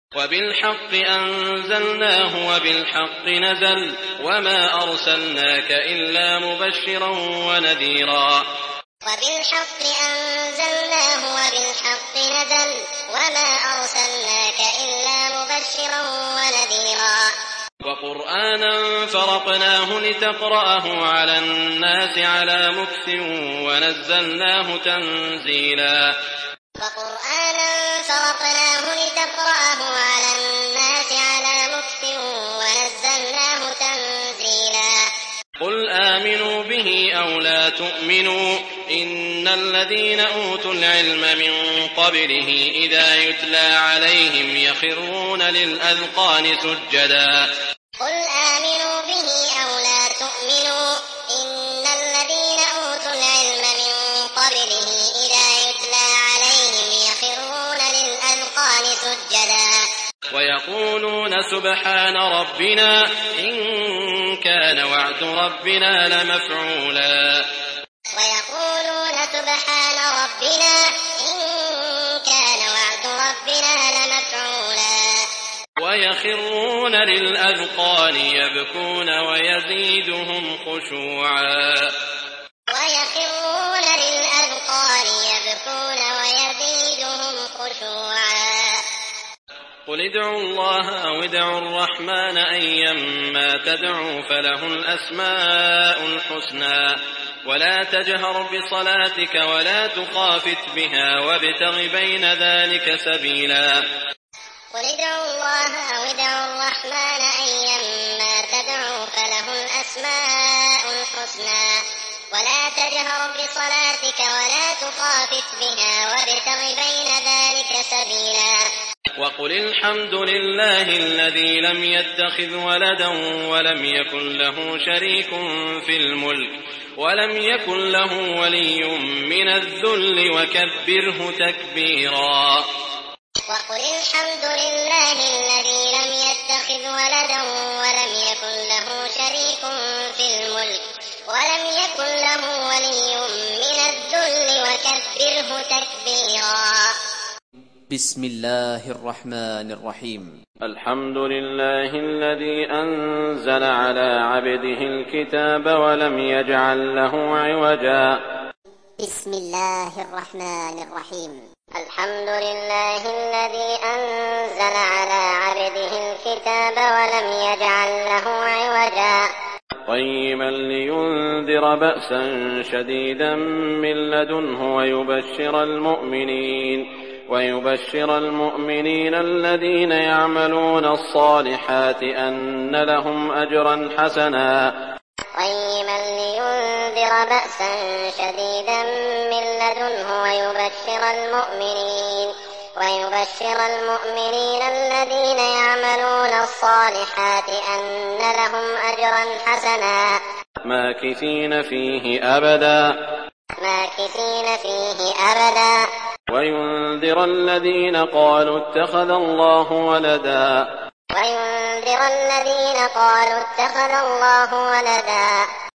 وبالحق أنزلناه وبالحق نزل وما أرسلناك إلا مبشرا ونذيرا. وبالحق أنزلناه وبالحق نزل وما أرسلناك إلا مبشرا ونذيرا. وقرآنا فرقناه لتقرأه على الناس على مكث ونزلناه تنزيلا. وقرآنا فرقناه لتقرأه على الناس على مكث ونزلناه تنزيلا. قل آمنوا به أو لا تؤمنوا إن الذين أوتوا العلم من قبله إذا يتلى عليهم يخرون للأذقان سجدا. قل آمنوا به أو لا تؤمنوا إن الذين أوتوا العلم من قبله إذا يتلى عليهم يخرون للأذقان سجدا. ويقولون سبحان ربنا إن كان وعد ربنا لمفعولا. ويقولون سبحان ربنا إن كان وعد ربنا لمفعولا. ويخرون للأذقان يبكون ويزيدهم خشوعا. ويخرون للأذقان يبكون ويزيدهم خشوعا. قل ادعوا الله أو ادعوا الرحمن أيما تدعوا فله الأسماء الحسنى ولا تجهر بصلاتك ولا تخافت بها وابتغ بين ذلك سبيلا. قل ادعوا الله أو ادعوا الرحمن أيما تدعوا فله الأسماء الحسنى ولا تجهر بصلاتك ولا تخافت بها وابتغ بين ذلك سبيلا. وقل الحمد لله الذي لم يتخذ ولدا ولم يكن له شريك في الملك ولم يكن له ولي من الذل وكبره تكبيرا. وقل الحمد لله الذي لم يتخذ ولدا ولم يكن له شريك في الملك ولم يكن له ولي من الذل وكبره تكبيرا. بسم الله الرحمن الرحيم. الحمد لله الذي أنزل على عبده الكتاب ولم يجعل له عوجا. بسم الله الرحمن الرحيم. الحمد لله الذي أنزل على عبده الكتاب ولم يجعل له عوجا. قيما لينذر بأسا شديدا من لدنه ويبشر المؤمنين الذين يعملون الصالحات أن لهم أجرا حسنا. قيما لينذر بأسا شديدا من لدنه ويبشر المؤمنين الذين يعملون الصالحات أن لهم أجرا حسنا ماكثين فيه أبدا. وينذر الذين قالوا اتخذ الله ولدا.